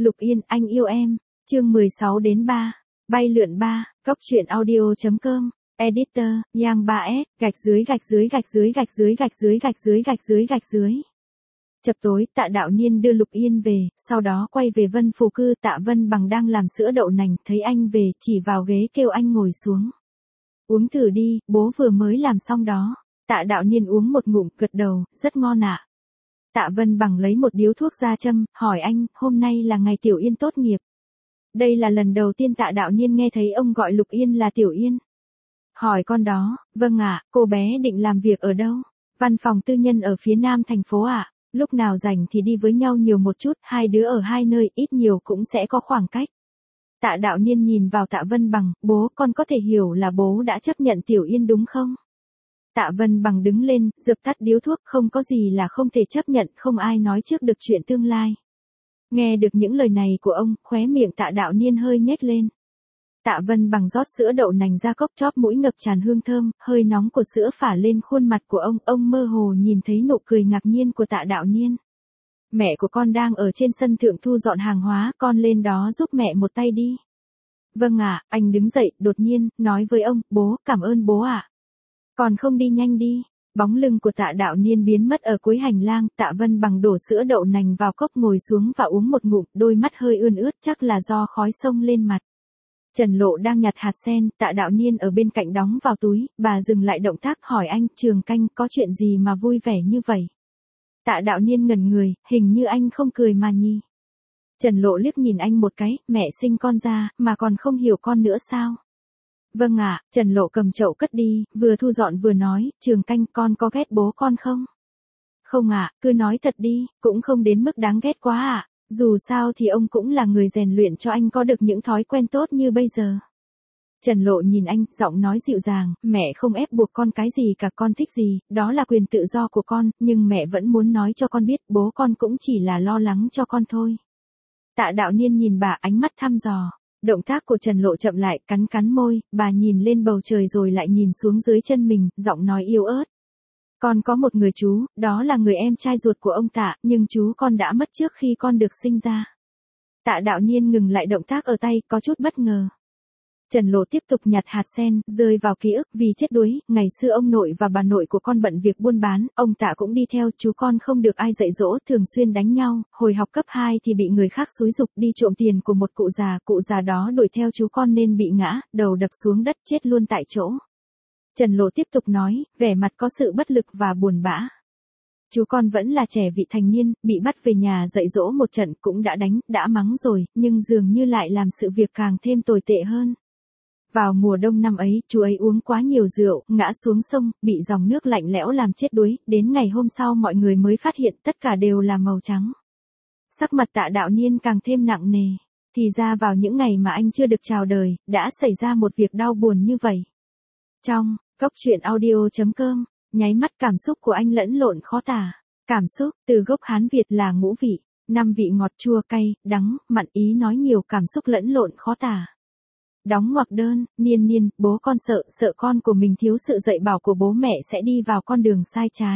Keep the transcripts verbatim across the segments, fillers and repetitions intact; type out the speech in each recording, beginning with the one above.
Lục Yên, anh yêu em. Chương mười sáu đến ba. Bay lượn ba. Cóc truyện audio.com. Editor, Yang ba S, gạch dưới gạch dưới gạch dưới gạch dưới gạch dưới gạch dưới gạch dưới gạch dưới. Chập tối, Tạ Đạo Niên đưa Lục Yên về, sau đó quay về Vân Phù Cư. Tạ Vân Bằng đang làm sữa đậu nành, thấy anh về, chỉ vào ghế kêu anh ngồi xuống. Uống thử đi, bố vừa mới làm xong đó. Tạ Đạo Niên uống một ngụm, gật đầu, rất ngon ạ. Tạ Vân Bằng lấy một điếu thuốc ra châm, hỏi anh, hôm nay là ngày Tiểu Yên tốt nghiệp. Đây là lần đầu tiên Tạ Đạo Niên nghe thấy ông gọi Lục Yên là Tiểu Yên. Hỏi con đó, vâng ạ, cô bé định làm việc ở đâu? Văn phòng tư nhân ở phía nam thành phố ạ. Lúc nào rảnh thì đi với nhau nhiều một chút, hai đứa ở hai nơi, ít nhiều cũng sẽ có khoảng cách. Tạ Đạo Niên nhìn vào Tạ Vân Bằng, bố, con có thể hiểu là bố đã chấp nhận Tiểu Yên đúng không? Tạ Vân Bằng đứng lên, dập tắt điếu thuốc, không có gì là không thể chấp nhận, không ai nói trước được chuyện tương lai. Nghe được những lời này của ông, khóe miệng Tạ Đạo Niên hơi nhếch lên. Tạ Vân Bằng rót sữa đậu nành ra cốc, chóp mũi ngập tràn hương thơm, hơi nóng của sữa phả lên khuôn mặt của ông, ông mơ hồ nhìn thấy nụ cười ngạc nhiên của Tạ Đạo Niên. Mẹ của con đang ở trên sân thượng thu dọn hàng hóa, con lên đó giúp mẹ một tay đi. Vâng ạ, anh đứng dậy, đột nhiên, nói với ông, bố, cảm ơn bố ạ. Còn không đi nhanh đi. Bóng lưng của Tạ Đạo Niên biến mất ở cuối hành lang, Tạ Vân Bằng đổ sữa đậu nành vào cốc, ngồi xuống và uống một ngụm, đôi mắt hơi ươn ướt, chắc là do khói xông lên mặt. Trần Lộ đang nhặt hạt sen, Tạ Đạo Niên ở bên cạnh đóng vào túi, bà dừng lại động tác, hỏi anh, Trường Canh, có chuyện gì mà vui vẻ như vậy? Tạ Đạo Niên ngẩn người, hình như anh không cười mà nhỉ. Trần Lộ liếc nhìn anh một cái, mẹ sinh con ra, mà còn không hiểu con nữa sao? Vâng ạ, Trần Lộ cầm chậu cất đi, vừa thu dọn vừa nói, Trường Canh, con có ghét bố con không? Không ạ, cứ nói thật đi, cũng không đến mức đáng ghét quá ạ. Dù sao thì ông cũng là người rèn luyện cho anh có được những thói quen tốt như bây giờ. Trần Lộ nhìn anh, giọng nói dịu dàng, mẹ không ép buộc con cái gì cả, con thích gì, đó là quyền tự do của con, nhưng mẹ vẫn muốn nói cho con biết, bố con cũng chỉ là lo lắng cho con thôi. Tạ Đạo Niên nhìn bà, ánh mắt thăm dò. Động tác của Trần Lộ chậm lại, cắn cắn môi, bà nhìn lên bầu trời rồi lại nhìn xuống dưới chân mình, giọng nói yếu ớt. Con có một người chú, đó là người em trai ruột của ông Tạ, nhưng chú con đã mất trước khi con được sinh ra. Tạ Đạo Niên ngừng lại động tác ở tay, có chút bất ngờ. Trần Lộ tiếp tục nhặt hạt sen, rơi vào ký ức, vì chết đuối, ngày xưa ông nội và bà nội của con bận việc buôn bán, ông Tạ cũng đi theo, chú con không được ai dạy dỗ, thường xuyên đánh nhau, hồi học cấp hai thì bị người khác xúi giục đi trộm tiền của một cụ già, cụ già đó đuổi theo chú con nên bị ngã, đầu đập xuống đất, chết luôn tại chỗ. Trần Lộ tiếp tục nói, vẻ mặt có sự bất lực và buồn bã. Chú con vẫn là trẻ vị thành niên, bị bắt về nhà dạy dỗ một trận, cũng đã đánh, đã mắng rồi, nhưng dường như lại làm sự việc càng thêm tồi tệ hơn. Vào mùa đông năm ấy, chú ấy uống quá nhiều rượu, ngã xuống sông, bị dòng nước lạnh lẽo làm chết đuối, đến ngày hôm sau mọi người mới phát hiện tất cả đều là màu trắng. Sắc mặt Tạ Đạo Niên càng thêm nặng nề, thì ra vào những ngày mà anh chưa được chào đời, đã xảy ra một việc đau buồn như vậy. Trong Cóc truyện audio.com, nháy mắt cảm xúc của anh lẫn lộn khó tả. Cảm xúc, từ gốc Hán Việt là ngũ vị, năm vị ngọt chua cay, đắng, mặn, ý nói nhiều, cảm xúc lẫn lộn khó tả. Đóng ngoặc đơn, Niên Niên, bố con sợ, sợ con của mình thiếu sự dạy bảo của bố mẹ sẽ đi vào con đường sai trái.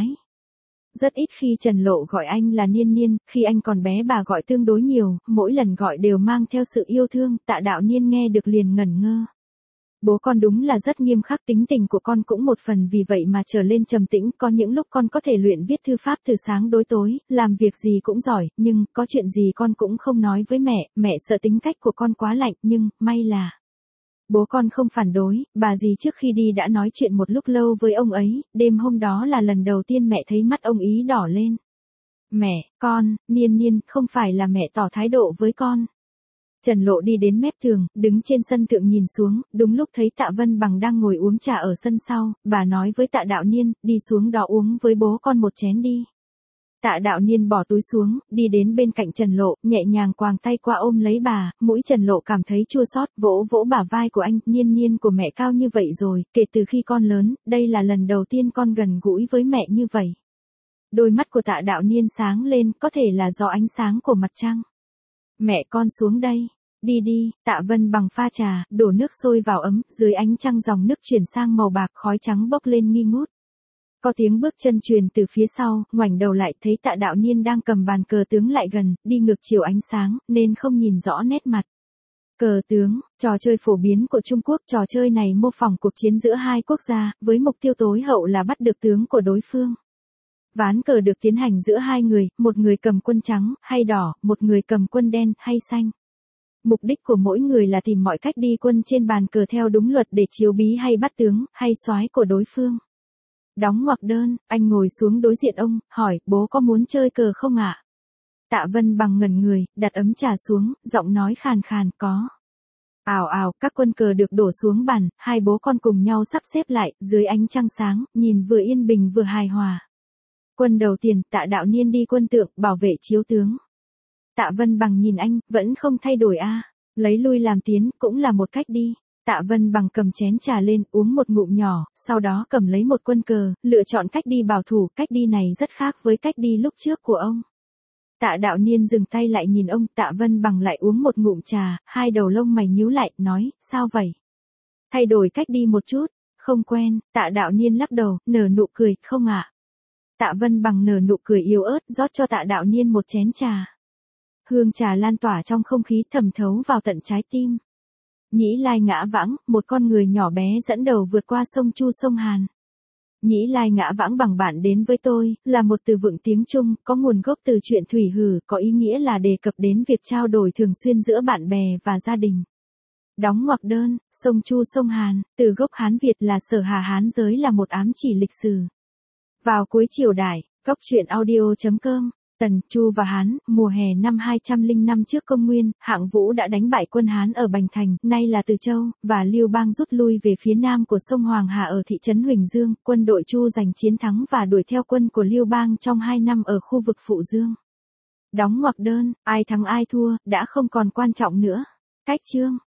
Rất ít khi Trần Lộ gọi anh là Niên Niên, khi anh còn bé bà gọi tương đối nhiều, mỗi lần gọi đều mang theo sự yêu thương, Tạ Đạo Niên nghe được liền ngẩn ngơ. Bố con đúng là rất nghiêm khắc, tính tình của con cũng một phần vì vậy mà trở lên trầm tĩnh, có những lúc con có thể luyện viết thư pháp từ sáng đến tối, làm việc gì cũng giỏi, nhưng có chuyện gì con cũng không nói với mẹ, mẹ sợ tính cách của con quá lạnh, nhưng may là bố con không phản đối, bà dì trước khi đi đã nói chuyện một lúc lâu với ông ấy, đêm hôm đó là lần đầu tiên mẹ thấy mắt ông ý đỏ lên. Mẹ, con, Niên Niên, không phải là mẹ tỏ thái độ với con. Trần Lộ đi đến mép tường, đứng trên sân thượng nhìn xuống, đúng lúc thấy Tạ Vân Bằng đang ngồi uống trà ở sân sau, bà nói với Tạ Đạo Niên, đi xuống đó uống với bố con một chén đi. Tạ Đạo Niên bỏ túi xuống, đi đến bên cạnh Trần Lộ, nhẹ nhàng quàng tay qua ôm lấy bà, mũi Trần Lộ cảm thấy chua xót, vỗ vỗ bả vai của anh, Niên Niên của mẹ cao như vậy rồi, kể từ khi con lớn, đây là lần đầu tiên con gần gũi với mẹ như vậy. Đôi mắt của Tạ Đạo Niên sáng lên, có thể là do ánh sáng của mặt trăng. Mẹ con xuống đây. Đi đi, Tạ Vân Bằng pha trà, đổ nước sôi vào ấm, dưới ánh trăng dòng nước chuyển sang màu bạc, khói trắng bốc lên nghi ngút. Có tiếng bước chân truyền từ phía sau, ngoảnh đầu lại thấy Tạ Đạo Niên đang cầm bàn cờ tướng lại gần, đi ngược chiều ánh sáng, nên không nhìn rõ nét mặt. Cờ tướng, trò chơi phổ biến của Trung Quốc, trò chơi này mô phỏng cuộc chiến giữa hai quốc gia, với mục tiêu tối hậu là bắt được tướng của đối phương. Ván cờ được tiến hành giữa hai người, một người cầm quân trắng, hay đỏ, một người cầm quân đen, hay xanh. Mục đích của mỗi người là tìm mọi cách đi quân trên bàn cờ theo đúng luật để chiếu bí hay bắt tướng, hay soái của đối phương. Đóng ngoặc đơn, anh ngồi xuống đối diện ông, hỏi, bố có muốn chơi cờ không ạ? Tạ Vân Bằng ngẩn người, đặt ấm trà xuống, giọng nói khàn khàn, có. Ào ào, các quân cờ được đổ xuống bàn, hai bố con cùng nhau sắp xếp lại, dưới ánh trăng sáng, nhìn vừa yên bình vừa hài hòa. Quân đầu tiên, Tạ Đạo Niên đi quân tượng, bảo vệ chiếu tướng. Tạ Vân Bằng nhìn anh, vẫn không thay đổi a, lấy lui làm tiến, cũng là một cách đi. Tạ Vân Bằng cầm chén trà lên, uống một ngụm nhỏ, sau đó cầm lấy một quân cờ, lựa chọn cách đi bảo thủ, cách đi này rất khác với cách đi lúc trước của ông. Tạ Đạo Niên dừng tay lại nhìn ông, Tạ Vân Bằng lại uống một ngụm trà, hai đầu lông mày nhíu lại, nói, sao vậy? Thay đổi cách đi một chút, không quen, Tạ Đạo Niên lắc đầu, nở nụ cười, không ạ. Tạ Vân Bằng nở nụ cười yếu ớt, rót cho Tạ Đạo Niên một chén trà. Hương trà lan tỏa trong không khí, thẩm thấu vào tận trái tim. Nhĩ Lai ngã vãng, một con người nhỏ bé dẫn đầu vượt qua sông Chu sông Hàn. Nhĩ Lai ngã vãng bằng bạn đến với tôi, là một từ vựng tiếng Trung, có nguồn gốc từ chuyện thủy hử, có ý nghĩa là đề cập đến việc trao đổi thường xuyên giữa bạn bè và gia đình. Đóng ngoặc đơn, sông Chu sông Hàn, từ gốc Hán Việt là Sở Hà Hán giới, là một ám chỉ lịch sử. Vào cuối triều đại, góc truyện audio chấm com. Tần, Chu và Hán, mùa hè năm hai trăm lẻ năm trước công nguyên, Hạng Vũ đã đánh bại quân Hán ở Bành Thành, nay là Từ Châu, và Liêu Bang rút lui về phía nam của sông Hoàng Hà ở thị trấn Huỳnh Dương. Quân đội Chu giành chiến thắng và đuổi theo quân của Liêu Bang trong hai năm ở khu vực Phụ Dương. Đóng ngoặc đơn, ai thắng ai thua, đã không còn quan trọng nữa. Cách chương